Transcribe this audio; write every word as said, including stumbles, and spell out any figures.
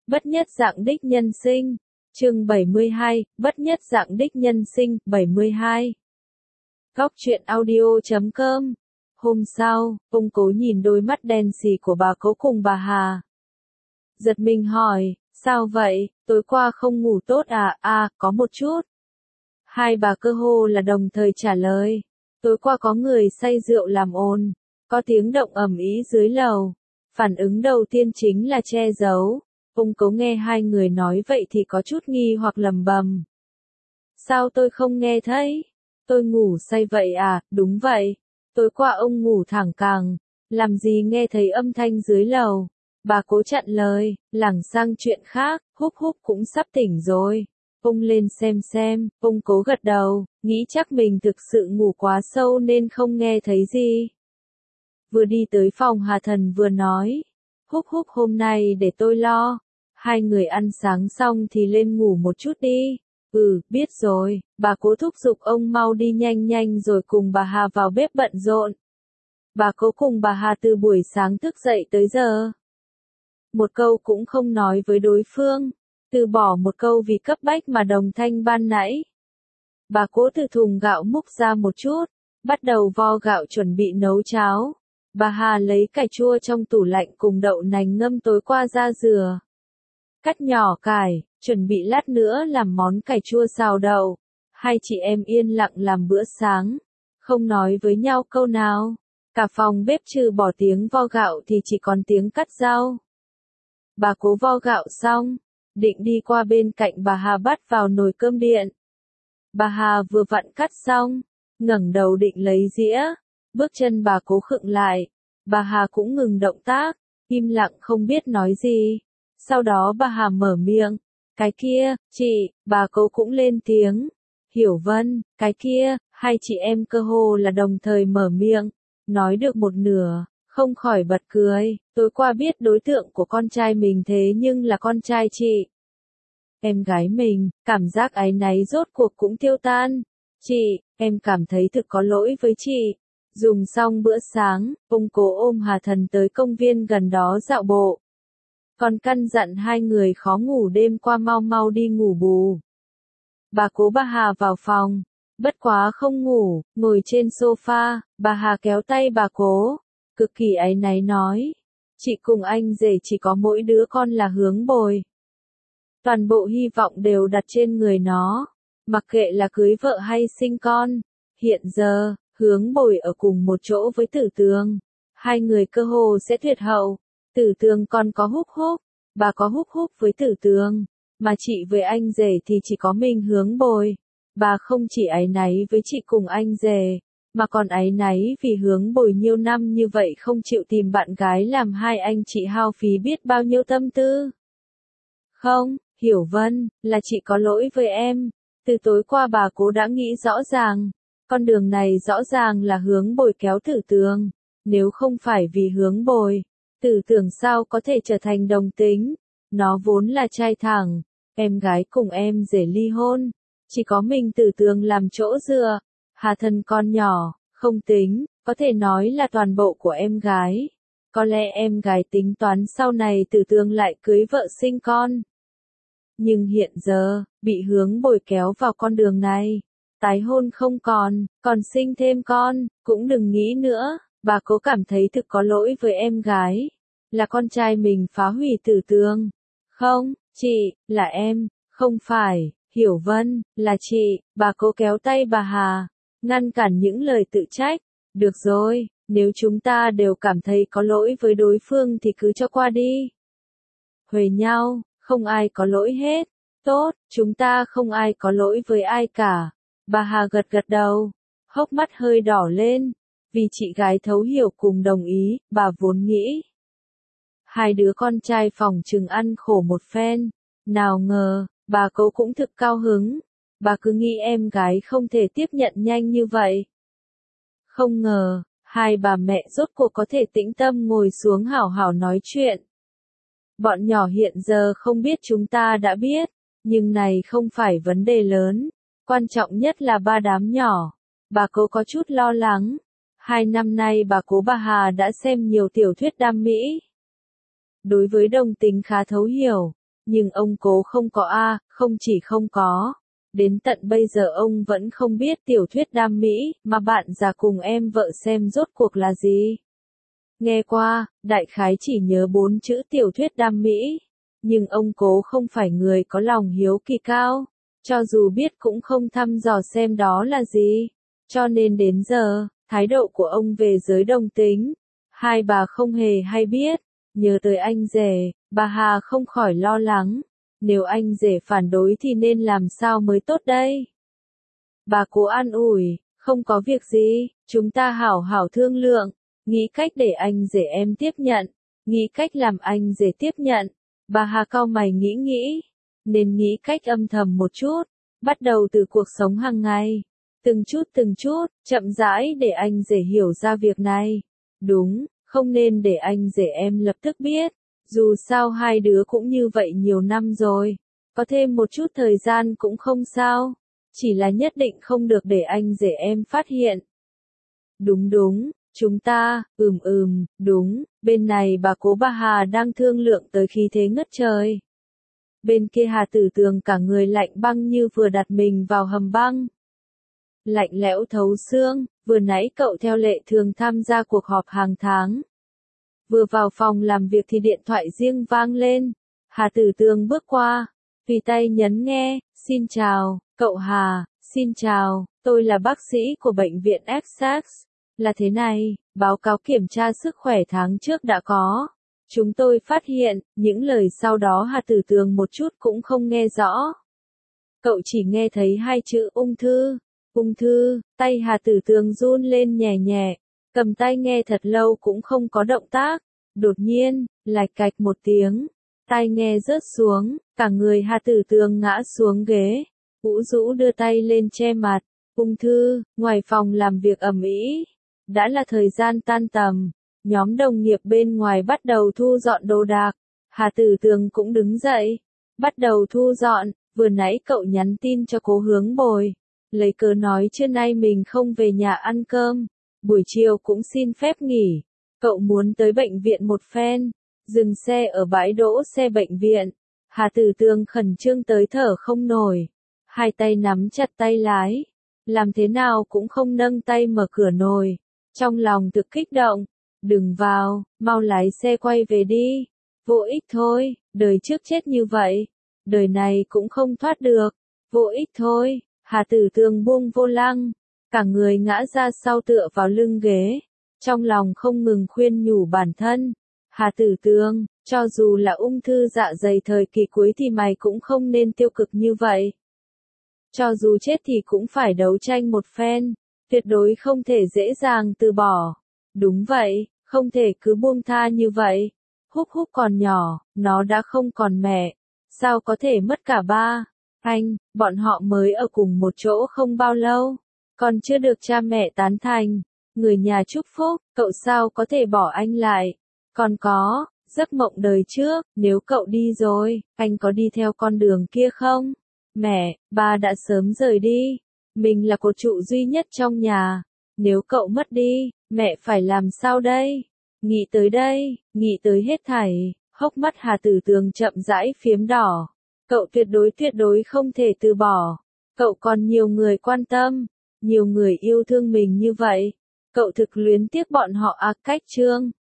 Bất nhất dạng đích nhân sinh. Chương bảy mươi hai, bất nhất dạng đích nhân sinh, bảy mươi hai. Góc truyện audio chấm com. Hôm sau, ông Cố nhìn đôi mắt đen sì của bà Cố cùng bà Hà. Giật mình hỏi, sao vậy, tối qua không ngủ tốt à, à, có một chút. Hai bà cơ hồ là đồng thời trả lời, tối qua có người say rượu làm ồn, có tiếng động ầm ĩ dưới lầu. Phản ứng đầu tiên chính là che giấu. Ông Cố nghe hai người nói vậy thì có chút nghi hoặc lầm bầm. Sao tôi không nghe thấy? Tôi ngủ say vậy à, đúng vậy. Tối qua ông ngủ thẳng cẳng, làm gì nghe thấy âm thanh dưới lầu. Bà Cố chặn lời, lảng sang chuyện khác, Húc Húc cũng sắp tỉnh rồi. Ông lên xem xem, ông Cố gật đầu, nghĩ chắc mình thực sự ngủ quá sâu nên không nghe thấy gì. Vừa đi tới phòng Hà Thần vừa nói, Húc Húc hôm nay để tôi lo. Hai người ăn sáng xong thì lên ngủ một chút đi. Ừ, biết rồi, bà Cố thúc giục ông mau đi nhanh nhanh rồi cùng bà Hà vào bếp bận rộn. Bà Cố cùng bà Hà từ buổi sáng thức dậy tới giờ. Một câu cũng không nói với đối phương, từ bỏ một câu vì cấp bách mà đồng thanh ban nãy. Bà Cố từ thùng gạo múc ra một chút, bắt đầu vo gạo chuẩn bị nấu cháo. Bà Hà lấy cải chua trong tủ lạnh cùng đậu nành ngâm tối qua ra rửa. Cắt nhỏ cải, chuẩn bị lát nữa làm món cải chua xào đậu. Hai chị em yên lặng làm bữa sáng, không nói với nhau câu nào. Cả phòng bếp trừ bỏ tiếng vo gạo thì chỉ còn tiếng cắt rau. Bà Cố vo gạo xong, định đi qua bên cạnh bà Hà bắt vào nồi cơm điện. Bà Hà vừa vặn cắt xong, ngẩng đầu định lấy dĩa, bước chân bà Cố khựng lại. Bà Hà cũng ngừng động tác, im lặng không biết nói gì. Sau đó bà Hà mở miệng, cái kia, chị, bà Cố cũng lên tiếng. Hiểu Vân, cái kia, hai chị em cơ hồ là đồng thời mở miệng, nói được một nửa, không khỏi bật cười, tối qua biết đối tượng của con trai mình thế nhưng là con trai chị. Em gái mình, cảm giác áy náy rốt cuộc cũng tiêu tan. Chị, em cảm thấy thực có lỗi với chị. Dùng xong bữa sáng, ông Cố ôm Hà Thần tới công viên gần đó dạo bộ. Còn căn dặn hai người khó ngủ đêm qua mau mau đi ngủ bù. Bà Cố bà Hà vào phòng, bất quá không ngủ, ngồi trên sofa, bà Hà kéo tay bà Cố, cực kỳ áy náy nói, chị cùng anh rể chỉ có mỗi đứa con là Hướng Bồi. Toàn bộ hy vọng đều đặt trên người nó, mặc kệ là cưới vợ hay sinh con. Hiện giờ, Hướng Bồi ở cùng một chỗ với Tử Tường, hai người cơ hồ sẽ tuyệt hậu. Tử Tường còn có Húc Húc, bà có Húc Húc với Tử Tường, mà chị với anh rể thì chỉ có mình Hướng Bồi. Bà không chỉ áy náy với chị cùng anh rể, mà còn áy náy vì Hướng Bồi nhiều năm như vậy không chịu tìm bạn gái làm hai anh chị hao phí biết bao nhiêu tâm tư. Không, Hiểu Vân, là chị có lỗi với em. Từ tối qua bà Cố đã nghĩ rõ ràng, con đường này rõ ràng là Hướng Bồi kéo Tử Tường. Nếu không phải vì Hướng Bồi, Tử Tường sao có thể trở thành đồng tính. Nó vốn là trai thẳng, em gái cùng em rể ly hôn, chỉ có mình Tử Tường làm chỗ dựa. Hà Thần con nhỏ, không tính, có thể nói là toàn bộ của em gái. Có lẽ em gái tính toán sau này Tử Tường lại cưới vợ sinh con. Nhưng hiện giờ, bị Hướng Bồi kéo vào con đường này, tái hôn không còn, còn sinh thêm con, cũng đừng nghĩ nữa. Bà Cố cảm thấy thực có lỗi với em gái, là con trai mình phá hủy Tử Tường. Không, chị, là em, không phải, Hiểu Vân, là chị. Bà Cố kéo tay bà Hà, ngăn cản những lời tự trách. Được rồi, nếu chúng ta đều cảm thấy có lỗi với đối phương thì cứ cho qua đi. Huề nhau, không ai có lỗi hết. Tốt, chúng ta không ai có lỗi với ai cả. Bà Hà gật gật đầu, hốc mắt hơi đỏ lên, vì chị gái thấu hiểu cùng đồng ý, bà vốn nghĩ. Hai đứa con trai phòng chừng ăn khổ một phen, nào ngờ, bà Cố cũng thực cao hứng, bà cứ nghĩ em gái không thể tiếp nhận nhanh như vậy. Không ngờ, hai bà mẹ rốt cuộc có thể tĩnh tâm ngồi xuống hảo hảo nói chuyện. Bọn nhỏ hiện giờ không biết chúng ta đã biết, nhưng này không phải vấn đề lớn, quan trọng nhất là ba đám nhỏ. Bà Cố có chút lo lắng. Hai năm nay bà Cố bà Hà đã xem nhiều tiểu thuyết đam mỹ. Đối với đồng tính khá thấu hiểu, Nhưng ông Cố không có a, không chỉ không có. Đến tận bây giờ ông vẫn không biết tiểu thuyết đam mỹ mà bạn già cùng em vợ xem rốt cuộc là gì. Nghe qua, đại khái chỉ nhớ bốn chữ tiểu thuyết đam mỹ. Nhưng ông Cố không phải người có lòng hiếu kỳ cao. Cho dù biết cũng không thăm dò xem đó là gì. Cho nên đến giờ, thái độ của ông về giới đồng tính, hai bà không hề hay biết. Nhớ tới anh rể, bà Hà không khỏi lo lắng. Nếu anh rể phản đối thì nên làm sao mới tốt đây? Bà cố an ủi, không có việc gì, chúng ta hảo hảo thương lượng, nghĩ cách để anh rể em tiếp nhận, nghĩ cách làm anh rể tiếp nhận. Bà Hà cau mày nghĩ nghĩ, nên nghĩ cách âm thầm một chút, bắt đầu từ cuộc sống hàng ngày, từng chút từng chút, chậm rãi để anh rể hiểu ra việc này. Đúng, không nên để anh rể em lập tức biết. Dù sao hai đứa cũng như vậy nhiều năm rồi, có thêm một chút thời gian cũng không sao, chỉ là nhất định không được để anh rể em phát hiện. Đúng đúng, chúng ta, ừm ừm, đúng, bên này bà cố bà Hà đang thương lượng tới khí thế ngất trời. Bên kia Hà Tử Tường cả người lạnh băng như vừa đặt mình vào hầm băng. Lạnh lẽo thấu xương, vừa nãy cậu theo lệ thường tham gia cuộc họp hàng tháng. Vừa vào phòng làm việc thì điện thoại riêng vang lên. Hà Tử Tường bước qua, tùy tay nhấn nghe, xin chào, cậu Hà, xin chào, tôi là bác sĩ của bệnh viện Essex. Là thế này, báo cáo kiểm tra sức khỏe tháng trước đã có. Chúng tôi phát hiện, những lời sau đó Hà Tử Tường một chút cũng không nghe rõ. Cậu chỉ nghe thấy hai chữ ung thư, ung thư, tay Hà Tử Tường run lên nhẹ nhẹ. Cầm tay nghe thật lâu cũng không có động tác. Đột nhiên, lạch cạch một tiếng, tai nghe rớt xuống, cả người Hà Tử Tường ngã xuống ghế, ủ rũ đưa tay lên che mặt. Ung thư, ngoài phòng làm việc ầm ĩ, đã là thời gian tan tầm, nhóm đồng nghiệp bên ngoài bắt đầu thu dọn đồ đạc. Hà Tử Tường cũng đứng dậy, bắt đầu thu dọn. Vừa nãy cậu nhắn tin cho Cố Hướng Bồi, lấy cớ nói trưa nay mình không về nhà ăn cơm. Buổi chiều cũng xin phép nghỉ, cậu muốn tới bệnh viện một phen, dừng xe ở bãi đỗ xe bệnh viện. Hà Tử Tường khẩn trương tới thở không nổi, hai tay nắm chặt tay lái, làm thế nào cũng không nâng tay mở cửa nồi, trong lòng thực kích động, đừng vào, mau lái xe quay về đi, vô ích thôi, đời trước chết như vậy, đời này cũng không thoát được, vô ích thôi. Hà Tử Tường buông vô lăng, cả người ngã ra sau tựa vào lưng ghế, trong lòng không ngừng khuyên nhủ bản thân. Hà Tử Tường, cho dù là ung thư dạ dày thời kỳ cuối thì mày cũng không nên tiêu cực như vậy. Cho dù chết thì cũng phải đấu tranh một phen, tuyệt đối không thể dễ dàng từ bỏ. Đúng vậy, không thể cứ buông tha như vậy. Húc Húc còn nhỏ, nó đã không còn mẹ, sao có thể mất cả ba? Anh, bọn họ mới ở cùng một chỗ không bao lâu, còn chưa được cha mẹ tán thành, người nhà chúc phúc, cậu sao có thể bỏ anh lại? Còn có, giấc mộng đời trước, nếu cậu đi rồi, anh có đi theo con đường kia không? Mẹ, ba đã sớm rời đi, mình là cột trụ duy nhất trong nhà, nếu cậu mất đi, mẹ phải làm sao đây? Nghĩ tới đây, nghĩ tới hết thảy, hốc mắt Hà Tử Tường chậm rãi phiếm đỏ. Cậu tuyệt đối tuyệt đối không thể từ bỏ. Cậu còn nhiều người quan tâm, nhiều người yêu thương mình như vậy. Cậu thực luyến tiếc bọn họ à cách Trương.